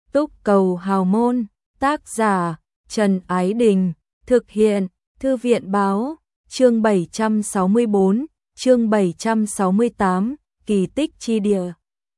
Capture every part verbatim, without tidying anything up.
Túc cầu hào môn, tác giả Trần Ái Đình, thực hiện Thư viện Báo, chương bảy trăm sáu mươi tư, chương bảy trăm sáu mươi tám, kỳ tích chi địa.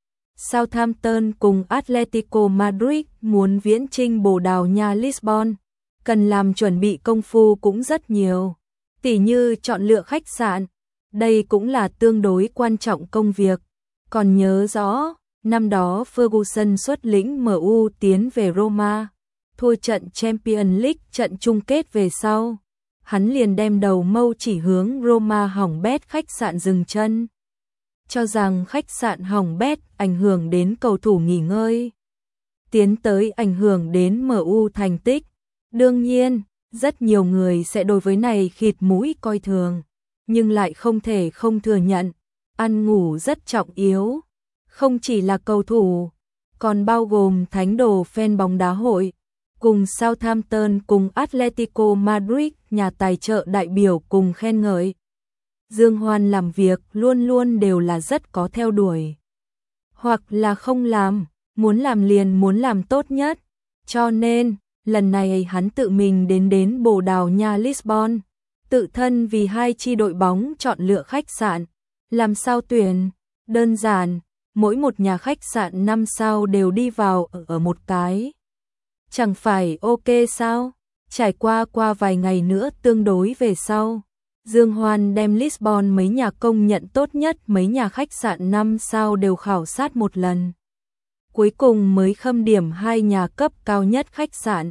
Southampton cùng Atletico Madrid muốn viễn chinh Bồ Đào Nha Lisbon, cần làm chuẩn bị công phu cũng rất nhiều, tỉ như chọn lựa khách sạn, đây cũng là tương đối quan trọng công việc. Còn nhớ rõ, năm đó Ferguson xuất lĩnh em u tiến về Roma, thua trận Champions League trận chung kết về sau, hắn liền đem đầu mâu chỉ hướng Roma hỏng bét khách sạn dừng chân, cho rằng khách sạn hỏng bét ảnh hưởng đến cầu thủ nghỉ ngơi, tiến tới ảnh hưởng đến em u thành tích. Đương nhiên, rất nhiều người sẽ đối với này khịt mũi coi thường, nhưng lại không thể không thừa nhận, ăn ngủ rất trọng yếu, không chỉ là cầu thủ, còn bao gồm thánh đồ fan bóng đá hội, cùng Southampton cùng Atletico Madrid, nhà tài trợ đại biểu cùng khen ngợi. Dương Hoan làm việc luôn luôn đều là rất có theo đuổi, hoặc là không làm, muốn làm liền muốn làm tốt nhất, cho nên lần này hắn tự mình đến đến Bồ Đào Nha Lisbon, tự thân vì hai chi đội bóng chọn lựa khách sạn. Làm sao tuyển? Đơn giản, mỗi một nhà khách sạn năm sao đều đi vào ở, ở một cái. Chẳng phải ok sao? Trải qua qua vài ngày nữa tương đối về sau, Dương Hoan đem Lisbon mấy nhà công nhận tốt nhất mấy nhà khách sạn năm sao đều khảo sát một lần. Cuối cùng mới khâm điểm hai nhà cấp cao nhất khách sạn.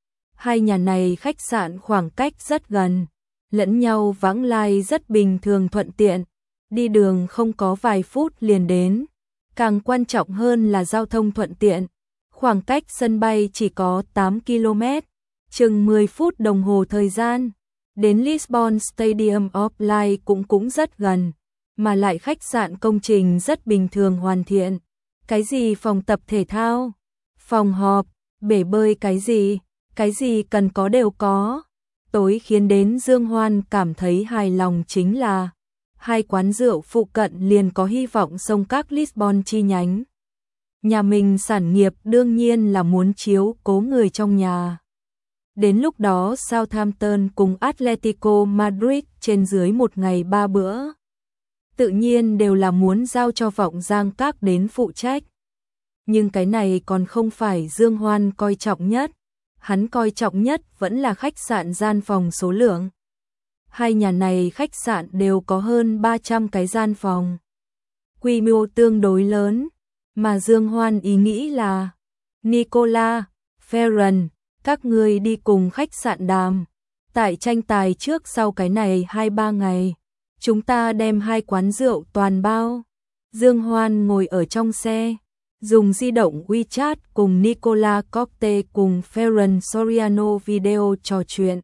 Hai nhà này khách sạn khoảng cách rất gần, lẫn nhau vãng lai rất bình thường thuận tiện, đi đường không có vài phút liền đến. Càng quan trọng hơn là giao thông thuận tiện, khoảng cách sân bay chỉ có tám ki lô mét, chừng mười phút đồng hồ thời gian. Đến Lisbon Stadium of Light cũng cũng rất gần, mà lại khách sạn công trình rất bình thường hoàn thiện. Cái gì phòng tập thể thao, phòng họp, bể bơi cái gì, cái gì cần có đều có. Tối khiến đến Dương Hoan cảm thấy hài lòng chính là hai quán rượu phụ cận liền có hy vọng xông các Lisbon chi nhánh. Nhà mình sản nghiệp đương nhiên là muốn chiếu cố người trong nhà. Đến lúc đó Southampton cùng Atletico Madrid trên dưới một ngày ba bữa, tự nhiên đều là muốn giao cho Vọng Giang Các đến phụ trách. Nhưng cái này còn không phải Dương Hoan coi trọng nhất, hắn coi trọng nhất vẫn là khách sạn gian phòng số lượng. Hai nhà này khách sạn đều có hơn ba trăm cái gian phòng, quy mô tương đối lớn, mà Dương Hoan ý nghĩ là Nicola, Ferran, các người đi cùng khách sạn đàm, tại tranh tài trước sau cái này hai ba ngày, chúng ta đem hai quán rượu toàn bao. Dương Hoan ngồi ở trong xe, dùng di động WeChat cùng Nicola Copte cùng Ferran Soriano video trò chuyện.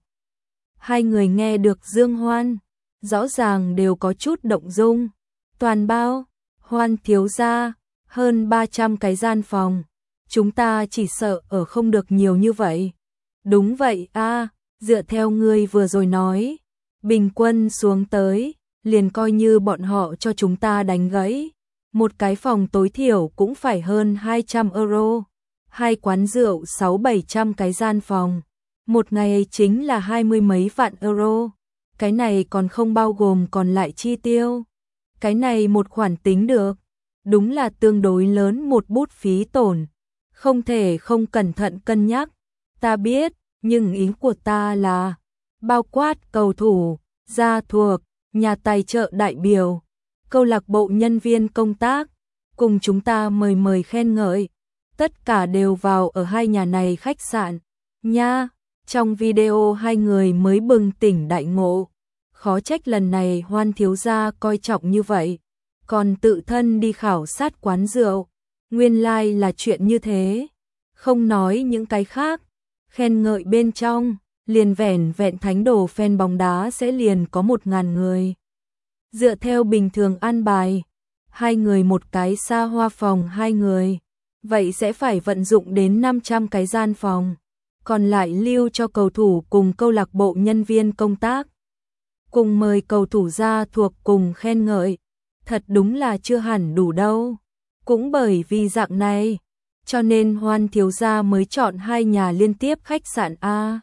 Hai người nghe được Dương Hoan, rõ ràng đều có chút động dung. Toàn bao, Hoan thiếu gia, hơn ba trăm cái gian phòng, chúng ta chỉ sợ ở không được nhiều như vậy. Đúng vậy a, dựa theo ngươi vừa rồi nói, bình quân xuống tới, liền coi như bọn họ cho chúng ta đánh gãy. Một cái phòng tối thiểu cũng phải hơn hai trăm euro, hai quán rượu sáu bảy trăm cái gian phòng, một ngày chính là hai mươi mấy vạn euro, cái này còn không bao gồm còn lại chi tiêu. Cái này một khoản tính được, đúng là tương đối lớn một bút phí tổn, không thể không cẩn thận cân nhắc. Ta biết, nhưng ý của ta là bao quát cầu thủ, gia thuộc, nhà tài trợ đại biểu, câu lạc bộ nhân viên công tác, cùng chúng ta mời mời khen ngợi, tất cả đều vào ở hai nhà này khách sạn nha. Trong video hai người mới bừng tỉnh đại ngộ, khó trách lần này Hoan thiếu gia coi trọng như vậy, còn tự thân đi khảo sát quán rượu, nguyên lai like là chuyện như thế. Không nói những cái khác, khen ngợi bên trong, liền vẻn vẹn thánh đồ fan bóng đá sẽ liền có một ngàn người. Dựa theo bình thường an bài, hai người một cái xa hoa phòng hai người, vậy sẽ phải vận dụng đến năm trăm cái gian phòng, còn lại lưu cho cầu thủ cùng câu lạc bộ nhân viên công tác. Cùng mời cầu thủ ra thuộc cùng khen ngợi, thật đúng là chưa hẳn đủ đâu. Cũng bởi vì dạng này, cho nên Hoan thiếu gia mới chọn hai nhà liên tiếp khách sạn A.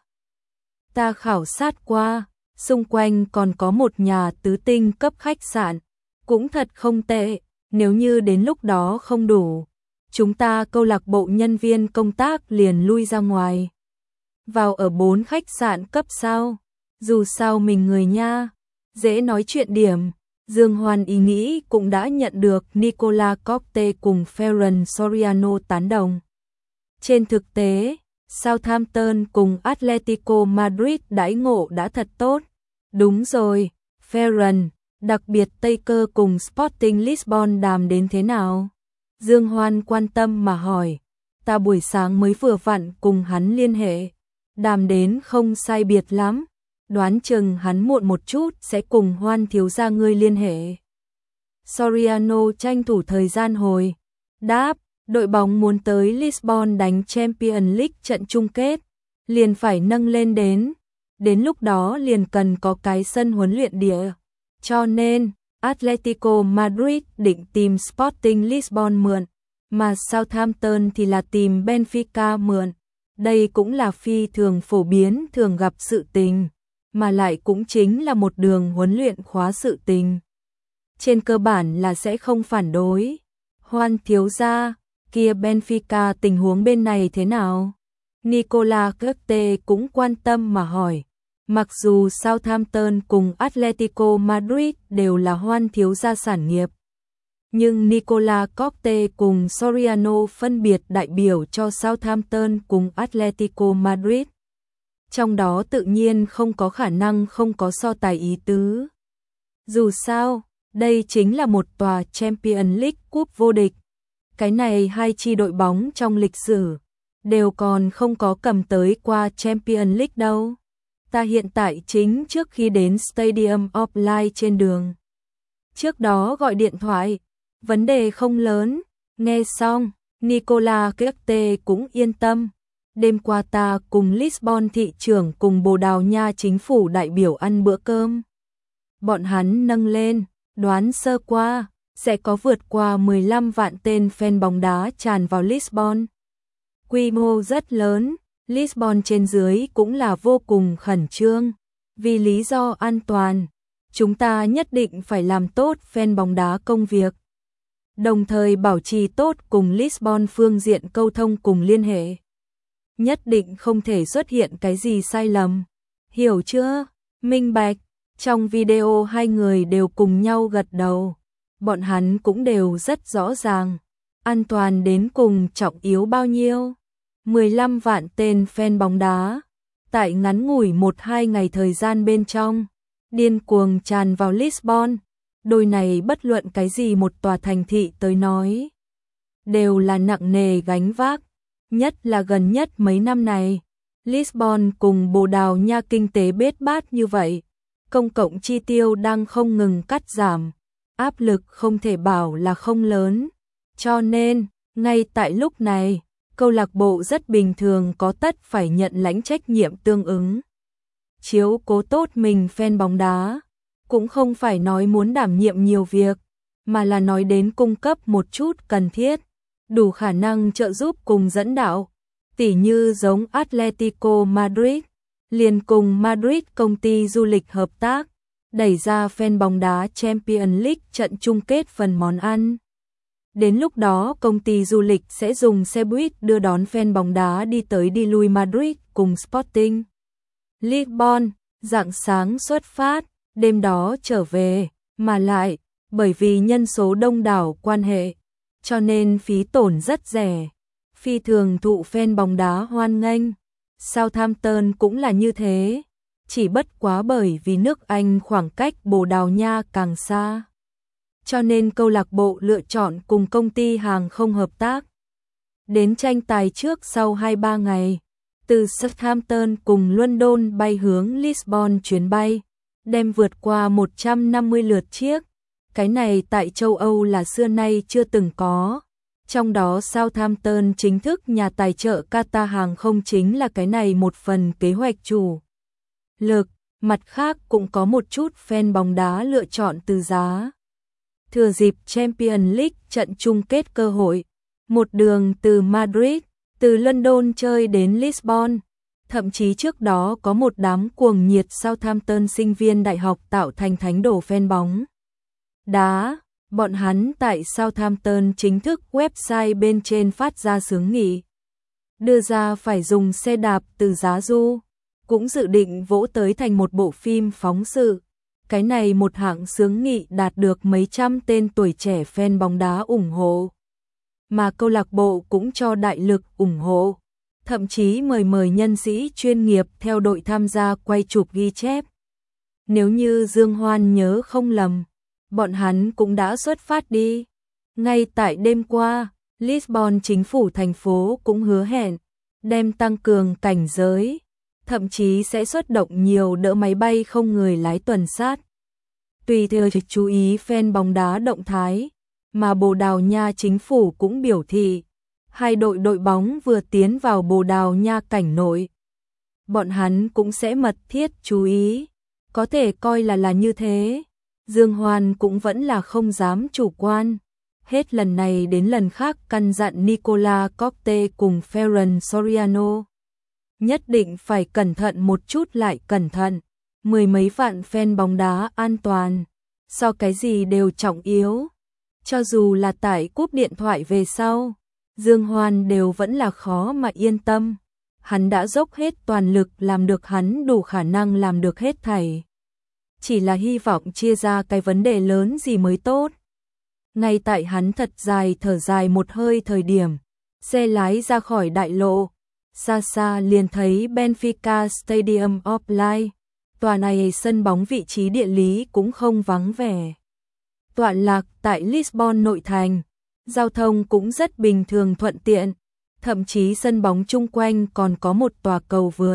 Ta khảo sát qua, xung quanh còn có một nhà tứ tinh cấp khách sạn, cũng thật không tệ, nếu như đến lúc đó không đủ, chúng ta câu lạc bộ nhân viên công tác liền lui ra ngoài. Vào ở bốn khách sạn cấp sao, dù sao mình người nha, dễ nói chuyện điểm. Dương Hoan ý nghĩ cũng đã nhận được Nicola Cocte cùng Ferran Soriano tán đồng. Trên thực tế, Southampton cùng Atletico Madrid đãi ngộ đã thật tốt. Đúng rồi, Ferran, đặc biệt Tây Cơ cùng Sporting Lisbon đàm đến thế nào? Dương Hoan quan tâm mà hỏi. Ta buổi sáng mới vừa vặn cùng hắn liên hệ, đàm đến không sai biệt lắm. Đoán chừng hắn muộn một chút sẽ cùng Hoan thiếu gia ngươi liên hệ. Soriano tranh thủ thời gian hồi đáp, đội bóng muốn tới Lisbon đánh Champions League trận chung kết, liền phải nâng lên đến, đến lúc đó liền cần có cái sân huấn luyện địa. Cho nên, Atletico Madrid định tìm Sporting Lisbon mượn, mà Southampton thì là tìm Benfica mượn. Đây cũng là phi thường phổ biến thường gặp sự tình, mà lại cũng chính là một đường huấn luyện khóa sự tình. Trên cơ bản là sẽ không phản đối. Hoan thiếu gia, kia Benfica tình huống bên này thế nào? Nicola Cocte cũng quan tâm mà hỏi. Mặc dù Southampton cùng Atletico Madrid đều là Hoan thiếu gia sản nghiệp, nhưng Nicola Cocte cùng Soriano phân biệt đại biểu cho Southampton cùng Atletico Madrid. Trong đó tự nhiên không có khả năng không có so tài ý tứ. Dù sao, đây chính là một tòa Champions League cúp vô địch. Cái này hai chi đội bóng trong lịch sử đều còn không có cầm tới qua Champions League đâu. Ta hiện tại chính trước khi đến Stadium of Light trên đường. Trước đó gọi điện thoại, vấn đề không lớn. Nghe xong, Nicola Cocte cũng yên tâm. Đêm qua ta cùng Lisbon thị trưởng cùng Bồ Đào Nha chính phủ đại biểu ăn bữa cơm. Bọn hắn nâng lên, đoán sơ qua, sẽ có vượt qua mười lăm vạn tên fan bóng đá tràn vào Lisbon. Quy mô rất lớn, Lisbon trên dưới cũng là vô cùng khẩn trương. Vì lý do an toàn, chúng ta nhất định phải làm tốt fan bóng đá công việc. Đồng thời bảo trì tốt cùng Lisbon phương diện câu thông cùng liên hệ. Nhất định không thể xuất hiện cái gì sai lầm. Hiểu chưa? Minh bạch. Trong video hai người đều cùng nhau gật đầu. Bọn hắn cũng đều rất rõ ràng. An toàn đến cùng trọng yếu bao nhiêu? mười lăm vạn tên fan bóng đá. Tại ngắn ngủi một hai ngày thời gian bên trong, điên cuồng tràn vào Lisbon. Đôi này bất luận cái gì một tòa thành thị tới nói, đều là nặng nề gánh vác. Nhất là gần nhất mấy năm này, Lisbon cùng Bồ Đào Nha kinh tế bết bát như vậy, công cộng chi tiêu đang không ngừng cắt giảm, áp lực không thể bảo là không lớn. Cho nên, ngay tại lúc này, câu lạc bộ rất bình thường có tất phải nhận lãnh trách nhiệm tương ứng. Chiếu cố tốt mình fan bóng đá, cũng không phải nói muốn đảm nhiệm nhiều việc, mà là nói đến cung cấp một chút cần thiết, đủ khả năng trợ giúp cùng dẫn đạo, tỉ như giống Atletico Madrid, liền cùng Madrid công ty du lịch hợp tác, đẩy ra fan bóng đá Champions League trận chung kết phần món ăn. Đến lúc đó công ty du lịch sẽ dùng xe buýt đưa đón fan bóng đá đi tới đi lui Madrid cùng Sporting Lisbon, rạng sáng xuất phát, đêm đó trở về, mà lại, bởi vì nhân số đông đảo quan hệ, cho nên phí tổn rất rẻ, phi thường thụ fan bóng đá hoan nghênh. Southampton cũng là như thế, chỉ bất quá bởi vì nước Anh khoảng cách Bồ Đào Nha càng xa, cho nên câu lạc bộ lựa chọn cùng công ty hàng không hợp tác. Đến tranh tài trước sau hai ba ngày, từ Southampton cùng London bay hướng Lisbon chuyến bay, đem vượt qua một trăm năm mươi lượt chiếc. Cái này tại châu Âu là xưa nay chưa từng có. Trong đó Southampton chính thức nhà tài trợ Qatar hàng không chính là cái này một phần kế hoạch chủ lực, mặt khác cũng có một chút fan bóng đá lựa chọn từ giá. Thừa dịp Champions League trận chung kết cơ hội, Một đường từ Madrid, từ London chơi đến Lisbon. Thậm chí trước đó có một đám cuồng nhiệt Southampton sinh viên đại học tạo thành thánh đồ fan bóng đá. Bọn hắn tại Southampton chính thức website bên trên phát ra xướng nghị. Đưa ra phải dùng xe đạp từ giá du. Cũng dự định vỗ tới thành một bộ phim phóng sự. Cái này một hạng xướng nghị đạt được mấy trăm tên tuổi trẻ fan bóng đá ủng hộ. Mà câu lạc bộ cũng cho đại lực ủng hộ. Thậm chí mời mời nhân sĩ chuyên nghiệp theo đội tham gia quay chụp ghi chép. Nếu như Dương Hoan nhớ không lầm, bọn hắn cũng đã xuất phát đi. Ngay tại đêm qua, Lisbon chính phủ thành phố cũng hứa hẹn đem tăng cường cảnh giới, thậm chí sẽ xuất động nhiều đỡ máy bay không người lái tuần sát. Tùy theo chú ý fan bóng đá động thái, mà Bồ Đào Nha chính phủ cũng biểu thị hai đội đội bóng vừa tiến vào Bồ Đào Nha cảnh nội. Bọn hắn cũng sẽ mật thiết chú ý, có thể coi là là như thế. Dương Hoan cũng vẫn là không dám chủ quan. Hết lần này đến lần khác căn dặn Nicola Copte cùng Ferran Soriano. Nhất định phải cẩn thận một chút lại cẩn thận. Mười mấy vạn fan bóng đá an toàn. So cái gì đều trọng yếu. Cho dù là tải cúp điện thoại về sau, Dương Hoan đều vẫn là khó mà yên tâm. Hắn đã dốc hết toàn lực làm được hắn đủ khả năng làm được hết thảy. Chỉ là hy vọng chia ra cái vấn đề lớn gì mới tốt. Ngay tại hắn thật dài thở dài một hơi thời điểm, xe lái ra khỏi đại lộ, xa xa liền thấy Benfica Stadium of Light. Tòa này sân bóng vị trí địa lý cũng không vắng vẻ. Tọa lạc tại Lisbon nội thành, giao thông cũng rất bình thường thuận tiện, thậm chí sân bóng chung quanh còn có một tòa cầu vượt.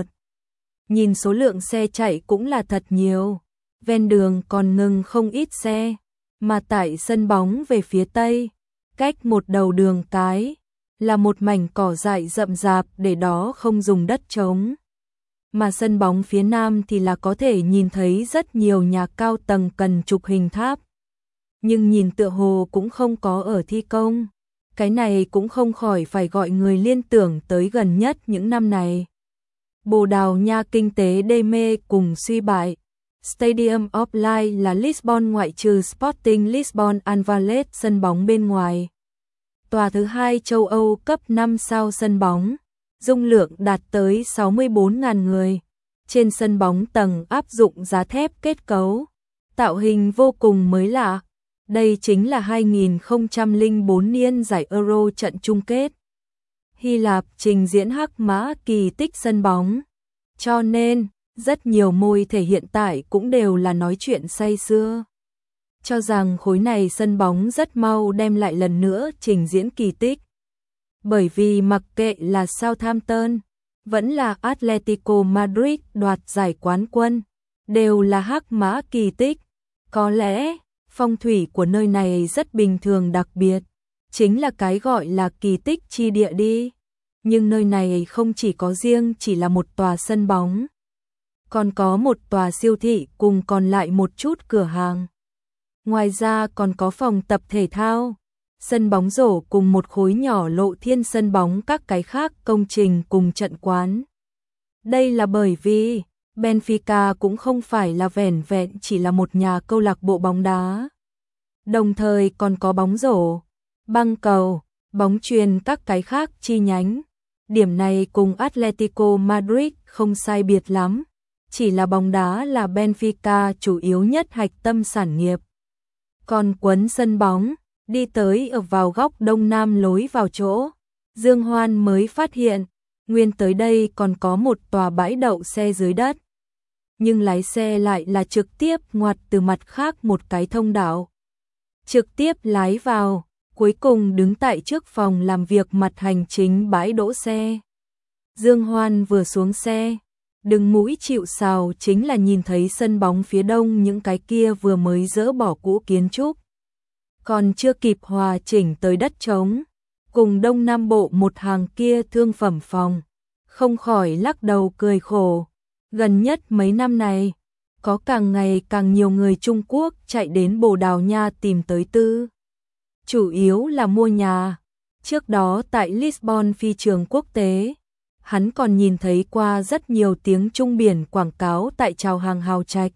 Nhìn số lượng xe chạy cũng là thật nhiều, ven đường còn ngừng không ít xe, mà tại sân bóng về phía tây, cách một đầu đường cái, là một mảnh cỏ dại rậm rạp để đó không dùng đất trống. Mà sân bóng phía nam thì là có thể nhìn thấy rất nhiều nhà cao tầng cần chụp hình tháp. Nhưng nhìn tựa hồ cũng không có ở thi công. Cái này cũng không khỏi phải gọi người liên tưởng tới gần nhất những năm này. Bồ Đào Nha kinh tế đê mê cùng suy bại. Stadium of Light là Lisbon ngoại trừ Sporting Lisbon Alvalade sân bóng bên ngoài. Tòa thứ hai châu Âu cấp năm sao sân bóng. Dung lượng đạt tới sáu mươi bốn nghìn người. Trên sân bóng tầng áp dụng giá thép kết cấu. Tạo hình vô cùng mới lạ. Đây chính là hai nghìn không trăm lẻ bốn niên giải Euro trận chung kết. Hy Lạp trình diễn hắc mã kỳ tích sân bóng. Cho nên, rất nhiều môi thể hiện tại cũng đều là nói chuyện say sưa. Cho rằng khối này sân bóng rất mau đem lại lần nữa trình diễn kỳ tích. Bởi vì mặc kệ là Southampton, vẫn là Atletico Madrid đoạt giải quán quân, đều là hắc mã kỳ tích. Có lẽ, phong thủy của nơi này rất bình thường đặc biệt, chính là cái gọi là kỳ tích chi địa đi. Nhưng nơi này không chỉ có riêng chỉ là một tòa sân bóng, còn có một tòa siêu thị cùng còn lại một chút cửa hàng. Ngoài ra còn có phòng tập thể thao, sân bóng rổ cùng một khối nhỏ lộ thiên sân bóng các cái khác công trình cùng trận quán. Đây là bởi vì Benfica cũng không phải là vẻn vẹn chỉ là một nhà câu lạc bộ bóng đá. Đồng thời còn có bóng rổ, băng cầu, bóng chuyền các cái khác chi nhánh. Điểm này cùng Atletico Madrid không sai biệt lắm. Chỉ là bóng đá là Benfica chủ yếu nhất hạch tâm sản nghiệp. Còn quấn sân bóng, đi tới ở vào góc đông nam lối vào chỗ, Dương Hoan mới phát hiện, nguyên tới đây còn có một tòa bãi đậu xe dưới đất. Nhưng lái xe lại là trực tiếp ngoặt từ mặt khác một cái thông đạo. Trực tiếp lái vào, cuối cùng đứng tại trước phòng làm việc mặt hành chính bãi đỗ xe. Dương Hoan vừa xuống xe, đừng mũi chịu sào chính là nhìn thấy sân bóng phía đông những cái kia vừa mới dỡ bỏ cũ kiến trúc. Còn chưa kịp hòa chỉnh tới đất trống, cùng đông nam bộ một hàng kia thương phẩm phòng. Không khỏi lắc đầu cười khổ. Gần nhất mấy năm này, có càng ngày càng nhiều người Trung Quốc chạy đến Bồ Đào Nha tìm tới tư. Chủ yếu là mua nhà. Trước đó tại Lisbon phi trường quốc tế, hắn còn nhìn thấy qua rất nhiều tiếng Trung biển quảng cáo tại chào hàng hào trạch.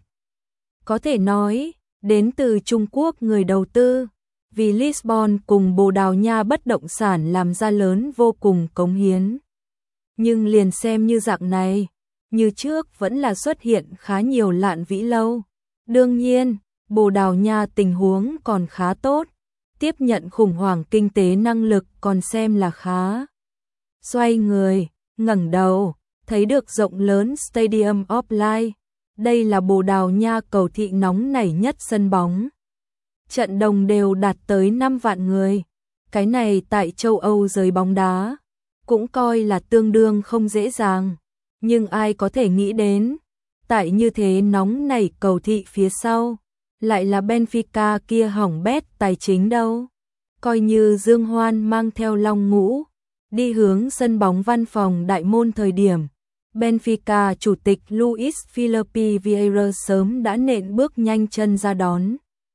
Có thể nói, đến từ Trung Quốc người đầu tư, vì Lisbon cùng Bồ Đào Nha bất động sản làm ra lớn vô cùng cống hiến. Nhưng liền xem như dạng này, như trước vẫn là xuất hiện khá nhiều Lạn Vĩ Lâu. Đương nhiên, Bồ Đào Nha tình huống còn khá tốt, tiếp nhận khủng hoảng kinh tế năng lực còn xem là khá. Xoay người, ngẩng đầu, thấy được rộng lớn Stadium of Light. Đây là Bồ Đào Nha cầu thị nóng nảy nhất sân bóng. Trận đồng đều đạt tới năm vạn người. Cái này tại châu Âu giới bóng đá cũng coi là tương đương không dễ dàng. Nhưng ai có thể nghĩ đến, tại như thế nóng nảy cầu thị phía sau, lại là Benfica kia hỏng bét tài chính đâu. Coi như Dương Hoan mang theo Long Ngũ, đi hướng sân bóng Văn Phòng Đại Môn thời điểm, Benfica chủ tịch Luis Felipe Vieira sớm đã nện bước nhanh chân ra đón.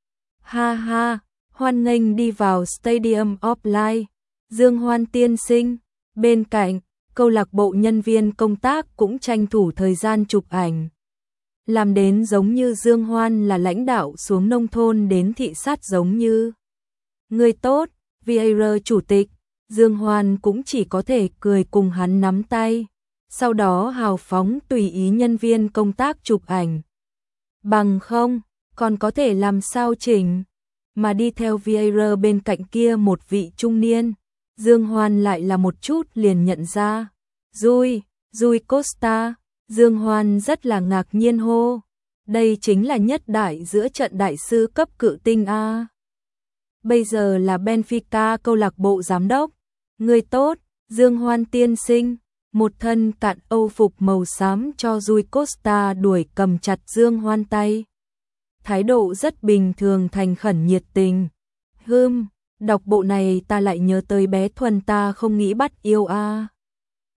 Ha ha, hoan nghênh đi vào Stadium of Light, Dương Hoan tiên sinh. Bên cạnh, câu lạc bộ nhân viên công tác cũng tranh thủ thời gian chụp ảnh. Làm đến giống như Dương Hoan là lãnh đạo xuống nông thôn đến thị sát giống như. Người tốt, Vieira chủ tịch, Dương Hoan cũng chỉ có thể cười cùng hắn nắm tay. Sau đó hào phóng tùy ý nhân viên công tác chụp ảnh. Bằng không, còn có thể làm sao chỉnh. Mà đi theo Vieira bên cạnh kia một vị trung niên, Dương Hoan lại là một chút liền nhận ra. Rui, Rui Costa, Dương Hoan rất là ngạc nhiên hô. Đây chính là nhất đại giữa trận đại sư cấp cự tinh A. Bây giờ là Benfica câu lạc bộ giám đốc. Người tốt, Dương Hoan tiên sinh. Một thân cạn Âu phục màu xám cho Rui Costa đuổi cầm chặt Dương Hoan tay. Thái độ rất bình thường thành khẩn nhiệt tình. Hừm, đọc bộ này ta lại nhớ tới bé Thuần ta không nghĩ bắt yêu a.